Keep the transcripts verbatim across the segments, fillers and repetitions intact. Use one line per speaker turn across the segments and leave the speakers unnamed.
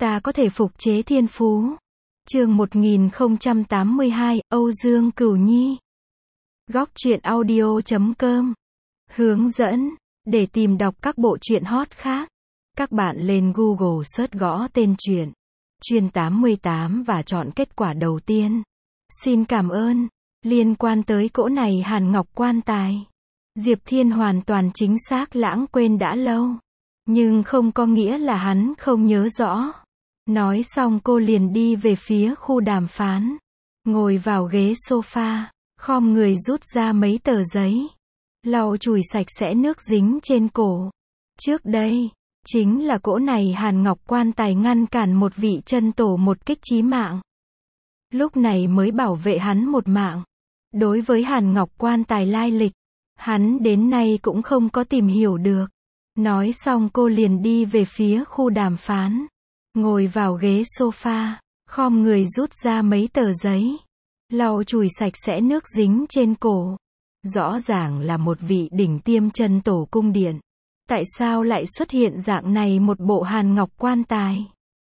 ta có thể phục chế thiên phú. Chương một nghìn không trăm tám mươi hai, Âu Dương Cửu Nhi. Góc truyện audio chấm com. Hướng dẫn. Để tìm đọc các bộ truyện hot khác, các bạn lên Google search gõ tên truyện Truyện tám mươi tám và chọn kết quả đầu tiên. Xin cảm ơn. Liên quan tới cỗ này Hàn Ngọc quan tài, Diệp Thiên hoàn toàn chính xác lãng quên đã lâu. Nhưng không có nghĩa là hắn không nhớ rõ. Nói xong cô liền đi về phía khu đàm phán. Ngồi vào ghế sofa, khom người rút ra mấy tờ giấy, lau chùi sạch sẽ nước dính trên cổ. Trước đây, chính là cỗ này Hàn Ngọc quan tài ngăn cản một vị chân tổ một kích chí mạng. Lúc này mới bảo vệ hắn một mạng. Đối với Hàn Ngọc quan tài lai lịch, hắn đến nay cũng không có tìm hiểu được. Nói xong cô liền đi về phía khu đàm phán. Ngồi vào ghế sofa, khom người rút ra mấy tờ giấy, lau chùi sạch sẽ nước dính trên cổ. Rõ ràng là một vị đỉnh tiêm chân tổ cung điện. Tại sao lại xuất hiện dạng này một bộ Hàn Ngọc quan tài?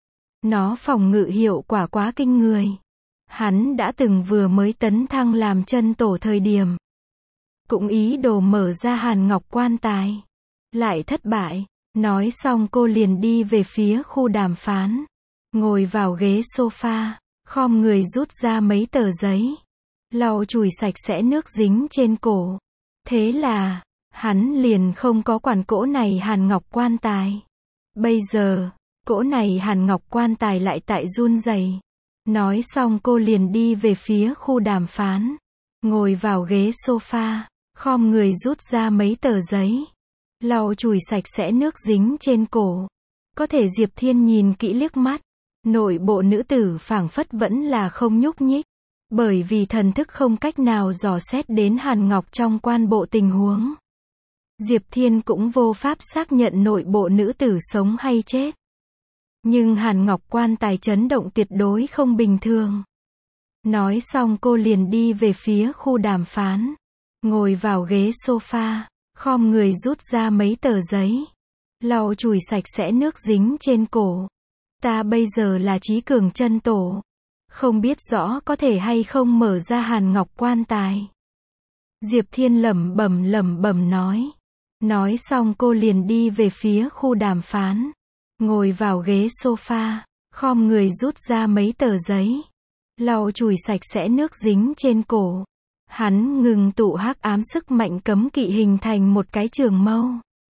Nó phòng ngự hiệu quả quá kinh người. Hắn đã từng vừa mới tấn thăng làm chân tổ thời điểm, cũng ý đồ mở ra Hàn Ngọc quan tài, lại thất bại. Nói xong cô liền đi về phía khu đàm phán. Ngồi vào ghế sofa, khom người rút ra mấy tờ giấy, lau chùi sạch sẽ nước dính trên cổ. Thế là, hắn liền không có quản cỗ này Hàn Ngọc quan tài. Bây giờ, cỗ này Hàn Ngọc quan tài lại tại run rẩy. Nói xong cô liền đi về phía khu đàm phán. Ngồi vào ghế sofa, khom người rút ra mấy tờ giấy, lau chùi sạch sẽ nước dính trên cổ. Có thể Diệp Thiên nhìn kỹ liếc mắt, nội bộ nữ tử phảng phất vẫn là không nhúc nhích. Bởi vì thần thức không cách nào dò xét đến Hàn Ngọc trong quan bộ tình huống. Diệp Thiên cũng vô pháp xác nhận nội bộ nữ tử sống hay chết. Nhưng Hàn Ngọc quan tài chấn động tuyệt đối không bình thường. Nói xong cô liền đi về phía khu đàm phán. Ngồi vào ghế sofa, khom người rút ra mấy tờ giấy, lau chùi sạch sẽ nước dính trên cổ. Ta bây giờ là trí cường chân tổ, không biết rõ có thể hay không mở ra Hàn Ngọc quan tài. Diệp Thiên lẩm bẩm lẩm bẩm nói. Nói xong cô liền đi về phía khu đàm phán. Ngồi vào ghế sofa, khom người rút ra mấy tờ giấy, lau chùi sạch sẽ nước dính trên cổ. Hắn ngừng tụ hắc ám sức mạnh cấm kỵ hình thành một cái trường mâu.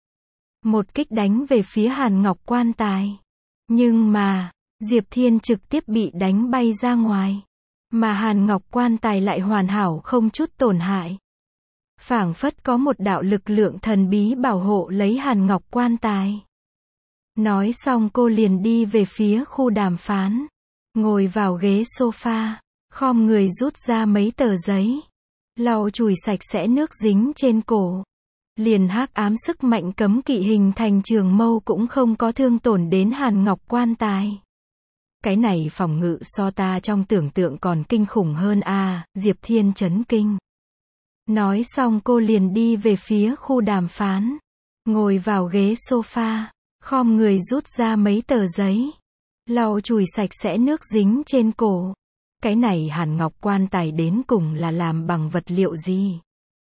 Một kích đánh về phía Hàn Ngọc quan tài. Nhưng mà, Diệp Thiên trực tiếp bị đánh bay ra ngoài. Mà Hàn Ngọc quan tài lại hoàn hảo không chút tổn hại. Phảng phất có một đạo lực lượng thần bí bảo hộ lấy Hàn Ngọc quan tài. Nói xong cô liền đi về phía khu đàm phán. Ngồi vào ghế sofa, khom người rút ra mấy tờ giấy, lau chùi sạch sẽ nước dính trên cổ. Liền hắc ám sức mạnh cấm kỵ hình thành trường mâu cũng không có thương tổn đến Hàn Ngọc quan tài. Cái này phòng ngự so ta trong tưởng tượng còn kinh khủng hơn a, à, Diệp Thiên chấn kinh. Nói xong cô liền đi về phía khu đàm phán. Ngồi vào ghế sofa, khom người rút ra mấy tờ giấy, lau chùi sạch sẽ nước dính trên cổ. Cái này Hàn Ngọc quan tài đến cùng là làm bằng vật liệu gì?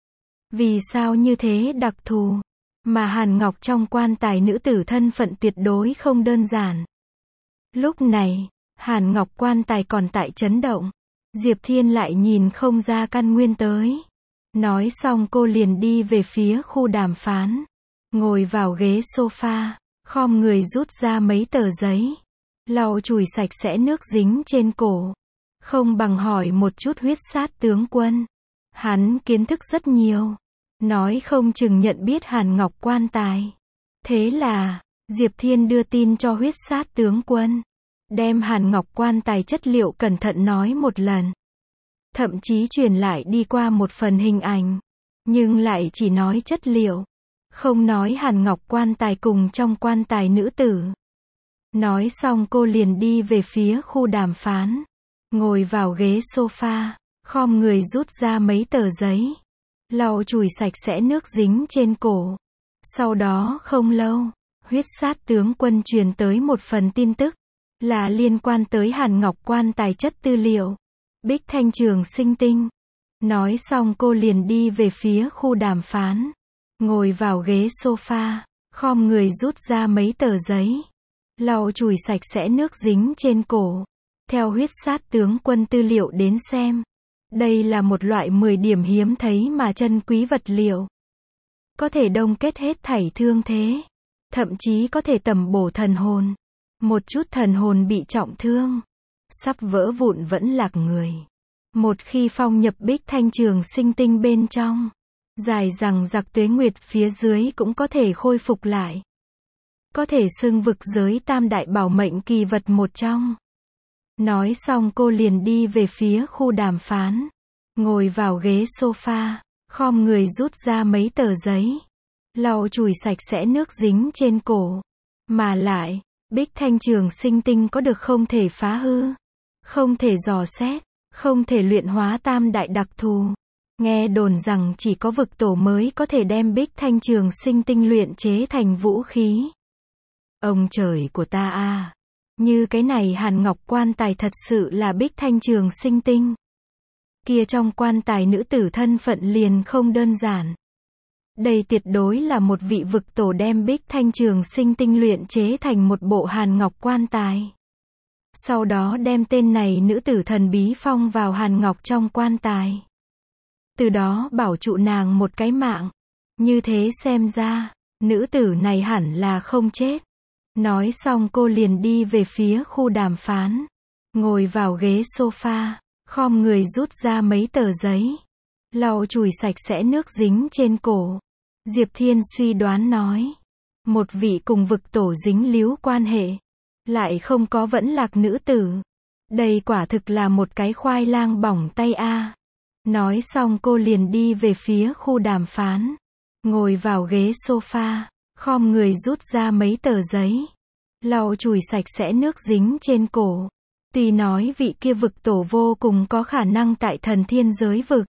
Vì sao như thế đặc thù? Mà Hàn Ngọc trong quan tài nữ tử thân phận tuyệt đối không đơn giản. Lúc này, Hàn Ngọc quan tài còn tại chấn động. Diệp Thiên lại nhìn không ra căn nguyên tới. Nói xong cô liền đi về phía khu đàm phán. Ngồi vào ghế sofa, khom người rút ra mấy tờ giấy, lau chùi sạch sẽ nước dính trên cổ. Không bằng hỏi một chút huyết sát tướng quân. Hắn kiến thức rất nhiều. Nói không chừng nhận biết Hàn Ngọc quan tài. Thế là, Diệp Thiên đưa tin cho huyết sát tướng quân. Đem Hàn Ngọc quan tài chất liệu cẩn thận nói một lần. Thậm chí truyền lại đi qua một phần hình ảnh. Nhưng lại chỉ nói chất liệu. Không nói Hàn Ngọc quan tài cùng trong quan tài nữ tử. Nói xong cô liền đi về phía khu đàm phán. Ngồi vào ghế sofa, khom người rút ra mấy tờ giấy, lau chùi sạch sẽ nước dính trên cổ. Sau đó không lâu, huyết sát tướng quân truyền tới một phần tin tức. là liên quan tới Hàn Ngọc Quan tài chất tư liệu. Bích Thanh Trường Sinh tinh. Nói xong cô liền đi về phía khu đàm phán. Ngồi vào ghế sofa, khom người rút ra mấy tờ giấy. Lau chùi sạch sẽ nước dính trên cổ. Theo huyết sát tướng quân tư liệu đến xem. Đây là một loại mười điểm hiếm thấy mà chân quý vật liệu. Có thể đông kết hết thảy thương thế. Thậm chí có thể tẩm bổ thần hồn. Một chút thần hồn bị trọng thương. Sắp vỡ vụn vẫn lạc người. Một khi phong nhập Bích Thanh Trường Sinh tinh bên trong. Dài rằng giặc tuế nguyệt phía dưới cũng có thể khôi phục lại. Có thể xưng vực giới tam đại bảo mệnh kỳ vật một trong. Nói xong cô liền đi về phía khu đàm phán. Ngồi vào ghế sofa, khom người rút ra mấy tờ giấy. Lau chùi sạch sẽ nước dính trên cổ. Mà lại, Bích Thanh Trường Sinh tinh có được không thể phá hư, không thể dò xét, không thể luyện hóa tam đại đặc thù. Nghe đồn rằng chỉ có vực tổ mới có thể đem Bích Thanh Trường Sinh tinh luyện chế thành vũ khí. Ông trời của ta a, như cái này Hàn Ngọc Quan tài thật sự là Bích Thanh Trường Sinh tinh. Kia trong quan tài nữ tử thân phận liền không đơn giản. Đây tuyệt đối là một vị vực tổ đem Bích Thanh Trường Sinh tinh luyện chế thành một bộ Hàn Ngọc Quan tài. Sau đó đem tên này nữ tử thần bí phong vào Hàn Ngọc trong quan tài. Từ đó bảo trụ nàng một cái mạng. Như thế xem ra, nữ tử này hẳn là không chết. Nói xong cô liền đi về phía khu đàm phán. Ngồi vào ghế sofa, khom người rút ra mấy tờ giấy. Lau chùi sạch sẽ nước dính trên cổ. Diệp Thiên suy đoán nói. Một vị cùng vực tổ dính líu quan hệ. Lại không có vẫn lạc nữ tử. Đây quả thực là một cái khoai lang bỏng tay a. Nói xong cô liền đi về phía khu đàm phán. Ngồi vào ghế sofa, khom người rút ra mấy tờ giấy. Lau chùi sạch sẽ nước dính trên cổ. Tuy nói vị kia vực tổ vô cùng có khả năng tại thần thiên giới vực.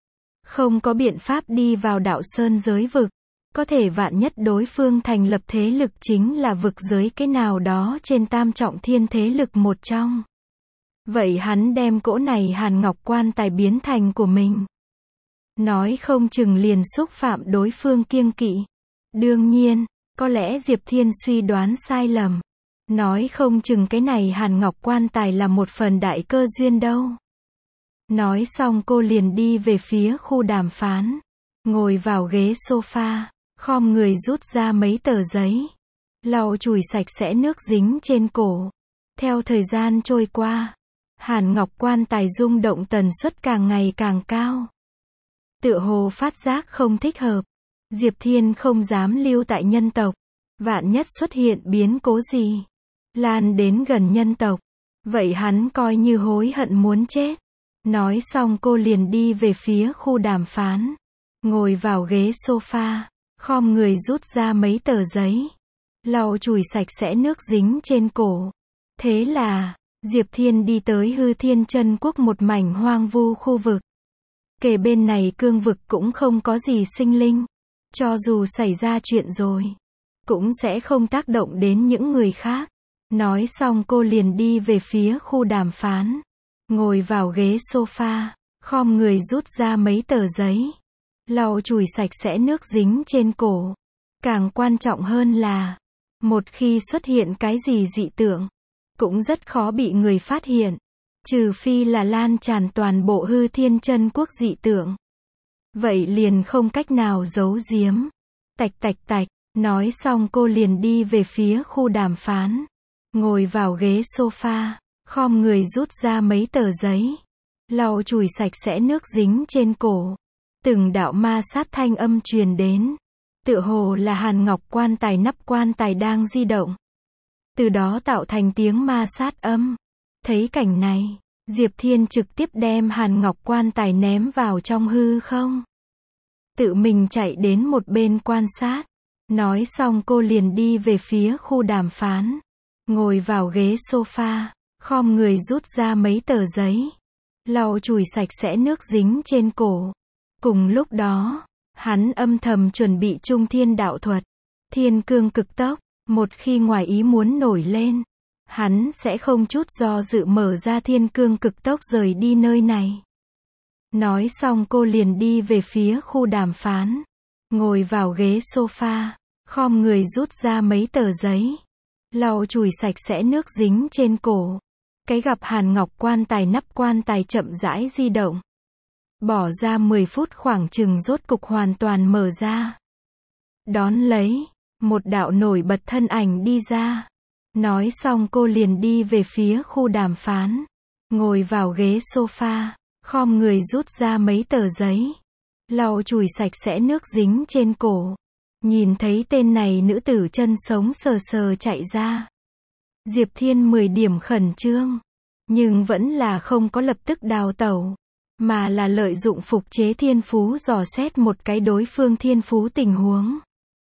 Không có biện pháp đi vào đạo sơn giới vực. Có thể vạn nhất đối phương thành lập thế lực chính là vực giới cái nào đó trên tam trọng thiên thế lực một trong. Vậy hắn đem cỗ này Hàn Ngọc Quan tài biến thành của mình. Nói không chừng liền xúc phạm đối phương kiêng kỵ. Đương nhiên, có lẽ Diệp Thiên suy đoán sai lầm. Nói không chừng cái này Hàn Ngọc Quan tài là một phần đại cơ duyên đâu. Nói xong cô liền đi về phía khu đàm phán. Ngồi vào ghế sofa, khom người rút ra mấy tờ giấy. Lau chùi sạch sẽ nước dính trên cổ. Theo thời gian trôi qua, Hàn Ngọc Quan tài rung động tần suất càng ngày càng cao. Tựa hồ phát giác không thích hợp. Diệp Thiên không dám lưu tại nhân tộc. Vạn nhất xuất hiện biến cố gì, lan đến gần nhân tộc. Vậy hắn coi như hối hận muốn chết. Nói xong cô liền đi về phía khu đàm phán. Ngồi vào ghế sofa, khom người rút ra mấy tờ giấy. Lau chùi sạch sẽ nước dính trên cổ. Thế là, Diệp Thiên đi tới Hư Thiên Chân Quốc một mảnh hoang vu khu vực. Kề bên này cương vực cũng không có gì sinh linh. Cho dù xảy ra chuyện rồi, cũng sẽ không tác động đến những người khác. Nói xong cô liền đi về phía khu đàm phán. Ngồi vào ghế sofa, khom người rút ra mấy tờ giấy. Lau chùi sạch sẽ nước dính trên cổ. Càng quan trọng hơn là, một khi xuất hiện cái gì dị tượng, cũng rất khó bị người phát hiện. Trừ phi là lan tràn toàn bộ Hư Thiên Chân Quốc dị tượng. Vậy liền không cách nào giấu giếm. Tạch tạch tạch, nói xong cô liền đi về phía khu đàm phán. Ngồi vào ghế sofa, khom người rút ra mấy tờ giấy. Lau chùi sạch sẽ nước dính trên cổ. Từng đạo ma sát thanh âm truyền đến. Tựa hồ là Hàn Ngọc Quan tài nắp quan tài đang di động. Từ đó tạo thành tiếng ma sát âm. Thấy cảnh này, Diệp Thiên trực tiếp đem Hàn Ngọc Quan tài ném vào trong hư không. Tự mình chạy đến một bên quan sát. Nói xong cô liền đi về phía khu đàm phán. Ngồi vào ghế sofa, khom người rút ra mấy tờ giấy. Lau chùi sạch sẽ nước dính trên cổ. Cùng lúc đó, hắn âm thầm chuẩn bị Trung Thiên đạo thuật. Thiên cương cực tốc, một khi ngoài ý muốn nổi lên, hắn sẽ không chút do dự mở ra thiên cương cực tốc rời đi nơi này. Nói xong cô liền đi về phía khu đàm phán. Ngồi vào ghế sofa, khom người rút ra mấy tờ giấy. Lau chùi sạch sẽ nước dính trên cổ. Cái gặp Hàn Ngọc quan tài nắp quan tài chậm rãi di động. Bỏ ra mười phút khoảng chừng rốt cục hoàn toàn mở ra. Đón lấy, một đạo nổi bật thân ảnh đi ra. Nói xong cô liền đi về phía khu đàm phán. Ngồi vào ghế sofa, khom người rút ra mấy tờ giấy. Lau chùi sạch sẽ nước dính trên cổ. Nhìn thấy tên này nữ tử chân sống sờ sờ chạy ra. Diệp Thiên mười điểm khẩn trương. Nhưng vẫn là không có lập tức đào tẩu. Mà là lợi dụng phục chế thiên phú dò xét một cái đối phương thiên phú tình huống.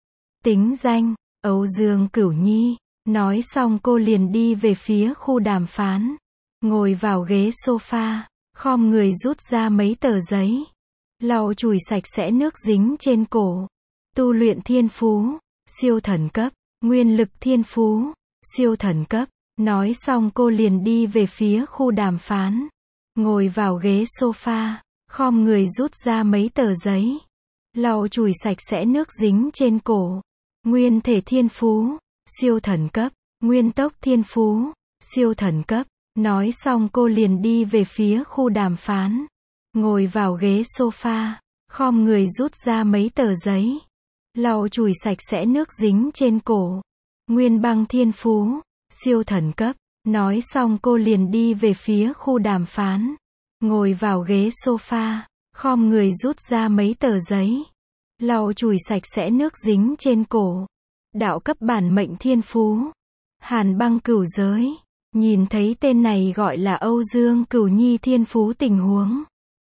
Tính danh, Âu Dương Cửu Nhi. Nói xong cô liền đi về phía khu đàm phán. Ngồi vào ghế sofa, khom người rút ra mấy tờ giấy. Lau chùi sạch sẽ nước dính trên cổ. Tu luyện thiên phú, siêu thần cấp, nguyên lực thiên phú, siêu thần cấp. Nói xong cô liền đi về phía khu đàm phán. Ngồi vào ghế sofa, khom người rút ra mấy tờ giấy. Lau chùi sạch sẽ nước dính trên cổ. Nguyên thể thiên phú, siêu thần cấp, nguyên tốc thiên phú, siêu thần cấp. Nói xong cô liền đi về phía khu đàm phán. Ngồi vào ghế sofa, khom người rút ra mấy tờ giấy. Lau chùi sạch sẽ nước dính trên cổ. Nguyên băng thiên phú, siêu thần cấp. Nói xong cô liền đi về phía khu đàm phán. Ngồi vào ghế sofa, khom người rút ra mấy tờ giấy. Lau chùi sạch sẽ nước dính trên cổ. Đạo cấp bản mệnh thiên phú, Hàn băng cửu giới. Nhìn thấy tên này gọi là Âu Dương Cửu Nhi thiên phú tình huống.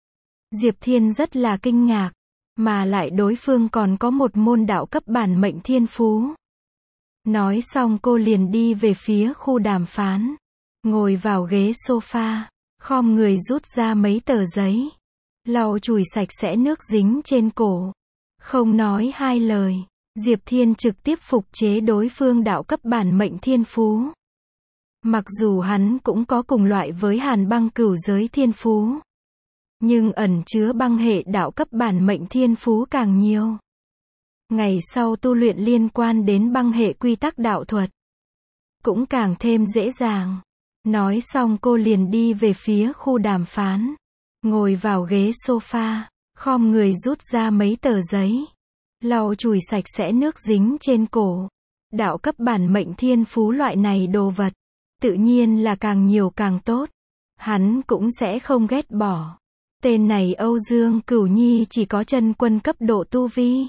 Diệp Thiên rất là kinh ngạc. Mà lại đối phương còn có một môn đạo cấp bản mệnh thiên phú. Nói xong cô liền đi về phía khu đàm phán. Ngồi vào ghế sofa, khom người rút ra mấy tờ giấy. Lau chùi sạch sẽ nước dính trên cổ. Không nói hai lời, Diệp Thiên trực tiếp phục chế đối phương đạo cấp bản mệnh thiên phú. Mặc dù hắn cũng có cùng loại với Hàn băng cửu giới thiên phú. Nhưng ẩn chứa băng hệ đạo cấp bản mệnh thiên phú càng nhiều. Ngày sau tu luyện liên quan đến băng hệ quy tắc đạo thuật. Cũng càng thêm dễ dàng. Nói xong cô liền đi về phía khu đàm phán. Ngồi vào ghế sofa, khom người rút ra mấy tờ giấy. Lau chùi sạch sẽ nước dính trên cổ. Đạo cấp bản mệnh thiên phú loại này đồ vật. Tự nhiên là càng nhiều càng tốt. Hắn cũng sẽ không ghét bỏ. Tên này Âu Dương Cửu Nhi chỉ có chân quân cấp độ tu vi.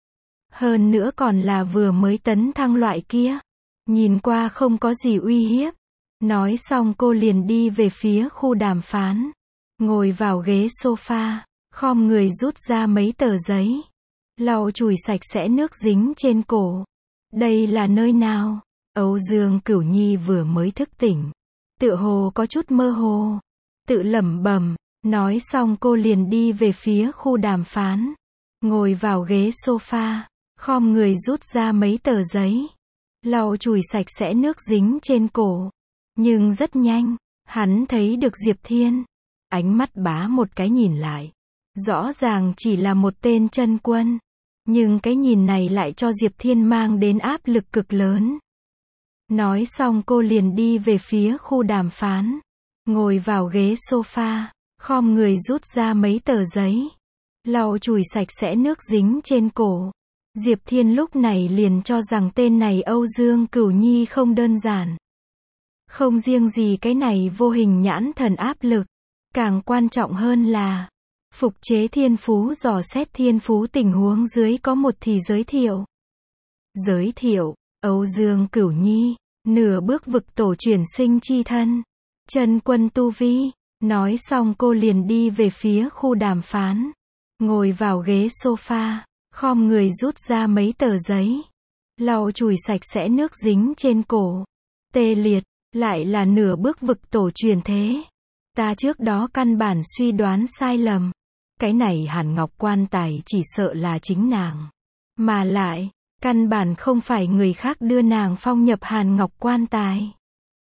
Hơn nữa còn là vừa mới tấn thăng loại kia. Nhìn qua không có gì uy hiếp. Nói xong cô liền đi về phía khu đàm phán. Ngồi vào ghế sofa, khom người rút ra mấy tờ giấy. Lau chùi sạch sẽ nước dính trên cổ. Đây là nơi nào? Âu Dương Cửu Nhi vừa mới thức tỉnh. Tựa hồ có chút mơ hồ. Tự lẩm bẩm. Nói xong cô liền đi về phía khu đàm phán. Ngồi vào ghế sofa, khom người rút ra mấy tờ giấy. Lau chùi sạch sẽ nước dính trên cổ. Nhưng rất nhanh, hắn thấy được Diệp Thiên. Ánh mắt bá một cái nhìn lại. Rõ ràng chỉ là một tên chân quân. Nhưng cái nhìn này lại cho Diệp Thiên mang đến áp lực cực lớn. Nói xong cô liền đi về phía khu đàm phán. Ngồi vào ghế sofa, khom người rút ra mấy tờ giấy. Lau chùi sạch sẽ nước dính trên cổ. Diệp Thiên lúc này liền cho rằng tên này Âu Dương Cửu Nhi không đơn giản. Không riêng gì cái này vô hình nhãn thần áp lực. Càng quan trọng hơn là phục chế thiên phú dò xét thiên phú tình huống dưới có một thì giới thiệu. Giới thiệu, Âu Dương Cửu Nhi, nửa bước vực tổ chuyển sinh chi thân. Chân quân tu vi. Nói xong cô liền đi về phía khu đàm phán. Ngồi vào ghế sofa, khom người rút ra mấy tờ giấy. Lau chùi sạch sẽ nước dính trên cổ. Tê liệt, lại là nửa bước vực tổ truyền thế. Ta trước đó căn bản suy đoán sai lầm. Cái này Hàn Ngọc quan tài chỉ sợ là chính nàng. Mà lại, căn bản không phải người khác đưa nàng phong nhập Hàn Ngọc quan tài.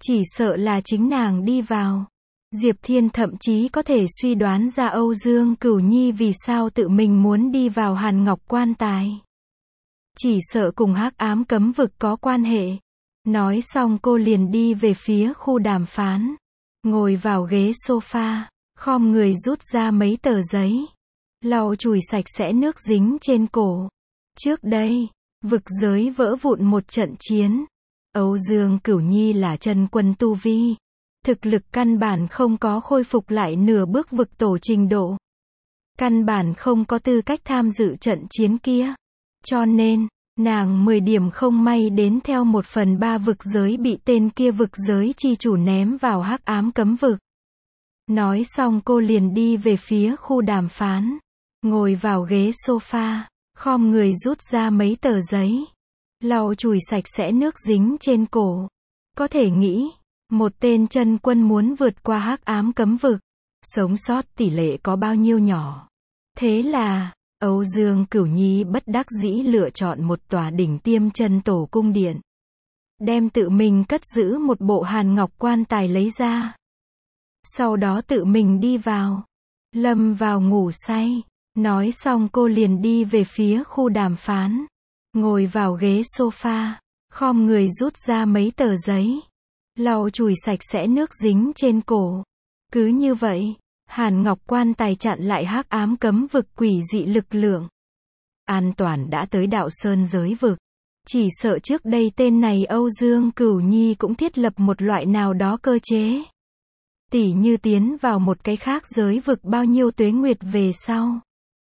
Chỉ sợ là chính nàng đi vào. Diệp Thiên thậm chí có thể suy đoán ra Âu Dương Cửu Nhi vì sao tự mình muốn đi vào Hàn Ngọc quan tài. Chỉ sợ cùng hắc ám cấm vực có quan hệ. Nói xong cô liền đi về phía khu đàm phán. Ngồi vào ghế sofa, khom người rút ra mấy tờ giấy. Lau chùi sạch sẽ nước dính trên cổ. Trước đây, vực giới vỡ vụn một trận chiến. Âu Dương Cửu Nhi là chân quân tu vi. Thực lực căn bản không có khôi phục lại nửa bước vực tổ trình độ. Căn bản không có tư cách tham dự trận chiến kia. Cho nên, nàng mười điểm không may đến theo một phần ba vực giới bị tên kia vực giới chi chủ ném vào hắc ám cấm vực. Nói xong cô liền đi về phía khu đàm phán. Ngồi vào ghế sofa, khom người rút ra mấy tờ giấy. Lau chùi sạch sẽ nước dính trên cổ. Có thể nghĩ, một tên chân quân muốn vượt qua hắc ám cấm vực, sống sót tỷ lệ có bao nhiêu nhỏ. Thế là, Âu Dương Cửu Nhi bất đắc dĩ lựa chọn một tòa đỉnh tiêm chân tổ cung điện. Đem tự mình cất giữ một bộ hàn ngọc quan tài lấy ra. Sau đó tự mình đi vào. Lâm vào ngủ say. Nói xong cô liền đi về phía khu đàm phán. Ngồi vào ghế sofa. Khom người rút ra mấy tờ giấy. Lau chùi sạch sẽ nước dính trên cổ. Cứ như vậy, Hàn Ngọc quan tài chặn lại hắc ám cấm vực quỷ dị lực lượng. An toàn đã tới đạo sơn giới vực. Chỉ sợ trước đây tên này Âu Dương Cửu Nhi cũng thiết lập một loại nào đó cơ chế. Tỉ như tiến vào một cái khác giới vực bao nhiêu tuế nguyệt về sau.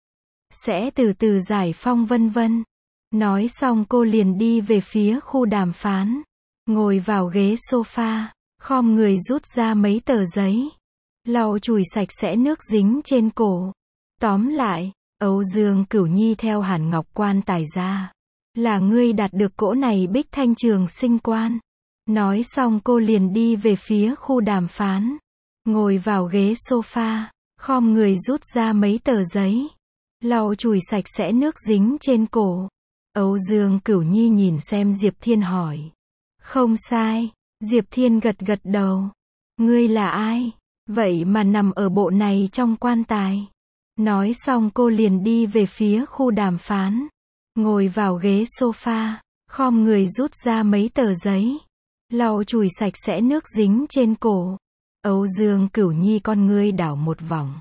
Sẽ từ từ giải phong vân vân. Nói xong cô liền đi về phía khu đàm phán. Ngồi vào ghế sofa, khom người rút ra mấy tờ giấy. Lau chùi sạch sẽ nước dính trên cổ. Tóm lại, Âu Dương Cửu Nhi theo Hàn Ngọc quan tài ra. Là ngươi đạt được cỗ này Bích Thanh Trường Sinh quan. Nói xong cô liền đi về phía khu đàm phán. Ngồi vào ghế sofa, khom người rút ra mấy tờ giấy. Lau chùi sạch sẽ nước dính trên cổ. Âu Dương Cửu Nhi nhìn xem Diệp Thiên hỏi. Không sai, Diệp Thiên gật gật đầu. Ngươi là ai? Vậy mà nằm ở bộ này trong quan tài. Nói xong cô liền đi về phía khu đàm phán. Ngồi vào ghế sofa, khom người rút ra mấy tờ giấy. Lau chùi sạch sẽ nước dính trên cổ. Âu Dương Cửu Nhi con ngươi đảo một vòng.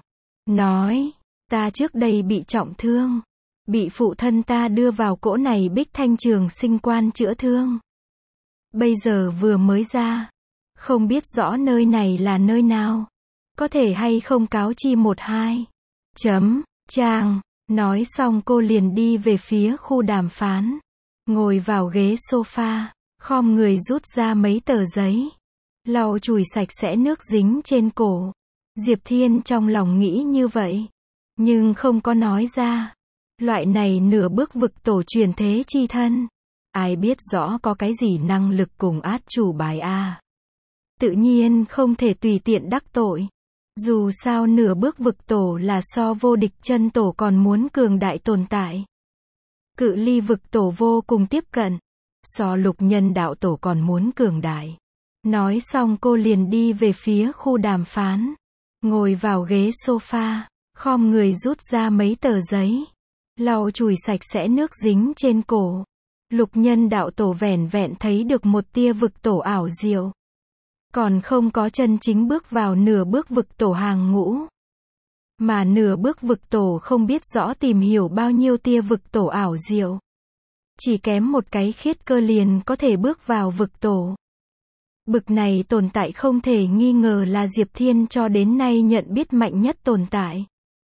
Nói, ta trước đây bị trọng thương. Bị phụ thân ta đưa vào cỗ này Bích Thanh Trường Sinh quan chữa thương. Bây giờ vừa mới ra. Không biết rõ nơi này là nơi nào. Có thể hay không cáo chi một hai. Chấm, trang. Nói xong cô liền đi về phía khu đàm phán. Ngồi vào ghế sofa, khom người rút ra mấy tờ giấy. Lau chùi sạch sẽ nước dính trên cổ. Diệp Thiên trong lòng nghĩ như vậy. Nhưng không có nói ra. Loại này nửa bước vực tổ truyền thế chi thân. Ai biết rõ có cái gì năng lực cùng át chủ bài a. Tự nhiên không thể tùy tiện đắc tội. Dù sao nửa bước vực tổ là so vô địch chân tổ còn muốn cường đại tồn tại. Cự ly vực tổ vô cùng tiếp cận. So lục nhân đạo tổ còn muốn cường đại. Nói xong cô liền đi về phía khu đàm phán. Ngồi vào ghế sofa, khom người rút ra mấy tờ giấy. Lau chùi sạch sẽ nước dính trên cổ. Lục nhân đạo tổ vẻn vẹn thấy được một tia vực tổ ảo diệu. Còn không có chân chính bước vào nửa bước vực tổ hàng ngũ. Mà nửa bước vực tổ không biết rõ tìm hiểu bao nhiêu tia vực tổ ảo diệu. Chỉ kém một cái khiết cơ liền có thể bước vào vực tổ. Bực này tồn tại không thể nghi ngờ là Diệp Thiên cho đến nay nhận biết mạnh nhất tồn tại.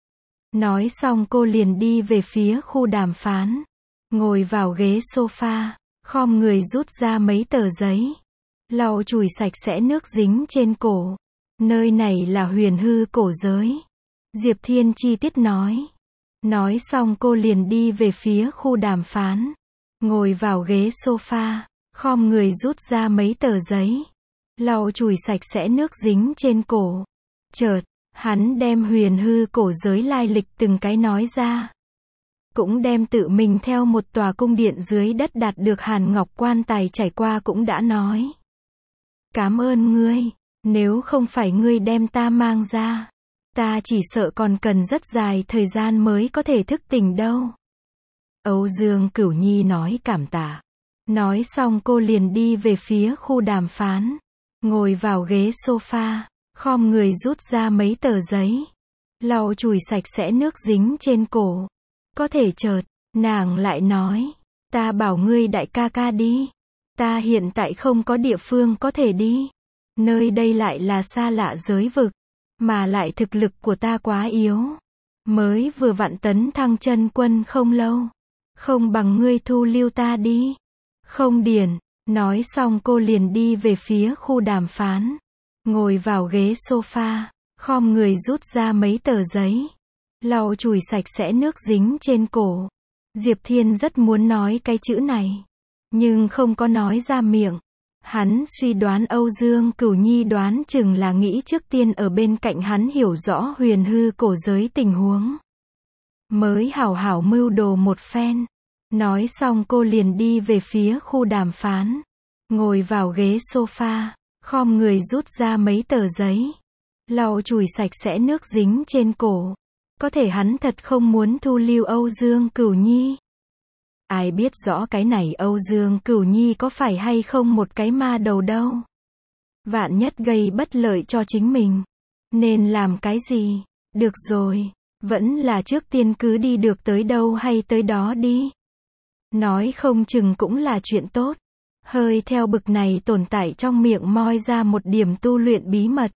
Nói xong cô liền đi về phía khu đàm phán. Ngồi vào ghế sofa, khom người rút ra mấy tờ giấy. Lau chùi sạch sẽ nước dính trên cổ. Nơi này là huyền hư cổ giới. Diệp Thiên chi tiết nói. Nói xong cô liền đi về phía khu đàm phán. Ngồi vào ghế sofa, khom người rút ra mấy tờ giấy. Lau chùi sạch sẽ nước dính trên cổ. Chợt, hắn đem huyền hư cổ giới lai lịch từng cái nói ra. Cũng đem tự mình theo một tòa cung điện dưới đất đạt được Hàn Ngọc quan tài trải qua cũng đã nói. Cảm ơn ngươi. Nếu không phải ngươi đem ta mang ra, ta chỉ sợ còn cần rất dài thời gian mới có thể thức tỉnh đâu. Âu Dương Cửu Nhi nói cảm tạ. Nói xong cô liền đi về phía khu đàm phán. Ngồi vào ghế sofa, khom người rút ra mấy tờ giấy. Lau chùi sạch sẽ nước dính trên cổ. Có thể chợt, nàng lại nói. Ta bảo ngươi đại ca ca đi. Ta hiện tại không có địa phương có thể đi. Nơi đây lại là xa lạ giới vực. Mà lại thực lực của ta quá yếu. Mới vừa vặn tấn thăng chân quân không lâu. Không bằng ngươi thu lưu ta đi. Không điền. Nói xong cô liền đi về phía khu đàm phán. Ngồi vào ghế sofa, khom người rút ra mấy tờ giấy. Lau chùi sạch sẽ nước dính trên cổ. Diệp Thiên rất muốn nói cái chữ này. Nhưng không có nói ra miệng. Hắn suy đoán Âu Dương Cửu Nhi đoán chừng là nghĩ trước tiên ở bên cạnh hắn hiểu rõ huyền hư cổ giới tình huống. Mới hảo hảo mưu đồ một phen. Nói xong cô liền đi về phía khu đàm phán. Ngồi vào ghế sofa, khom người rút ra mấy tờ giấy. Lau chùi sạch sẽ nước dính trên cổ. Có thể hắn thật không muốn thu lưu Âu Dương Cửu Nhi. Ai biết rõ cái này Âu Dương Cửu Nhi có phải hay không một cái ma đầu đâu. Vạn nhất gây bất lợi cho chính mình. Nên làm cái gì? Được rồi, vẫn là trước tiên cứ đi được tới đâu hay tới đó đi. Nói không chừng cũng là chuyện tốt. Hơi theo bực này tồn tại trong miệng moi ra một điểm tu luyện bí mật.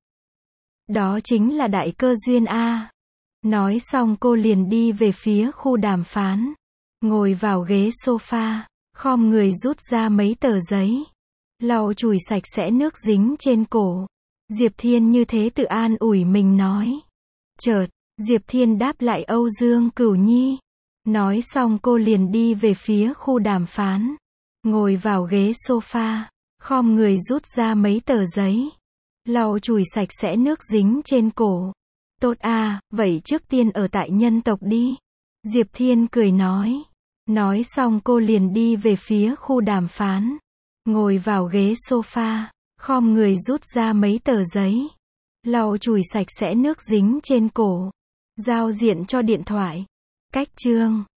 Đó chính là đại cơ duyên A. Nói xong cô liền đi về phía khu đàm phán. Ngồi vào ghế sofa, khom người rút ra mấy tờ giấy. Lau chùi sạch sẽ nước dính trên cổ. Diệp Thiên như thế tự an ủi mình nói. Chợt, Diệp Thiên đáp lại Âu Dương Cửu Nhi. Nói xong cô liền đi về phía khu đàm phán. Ngồi vào ghế sofa, khom người rút ra mấy tờ giấy. Lau chùi sạch sẽ nước dính trên cổ. Tốt à, vậy trước tiên ở tại nhân tộc đi. Diệp Thiên cười nói. Nói xong cô liền đi về phía khu đàm phán. Ngồi vào ghế sofa, khom người rút ra mấy tờ giấy. Lau chùi sạch sẽ nước dính trên cổ. Giao diện cho điện thoại. Cách chương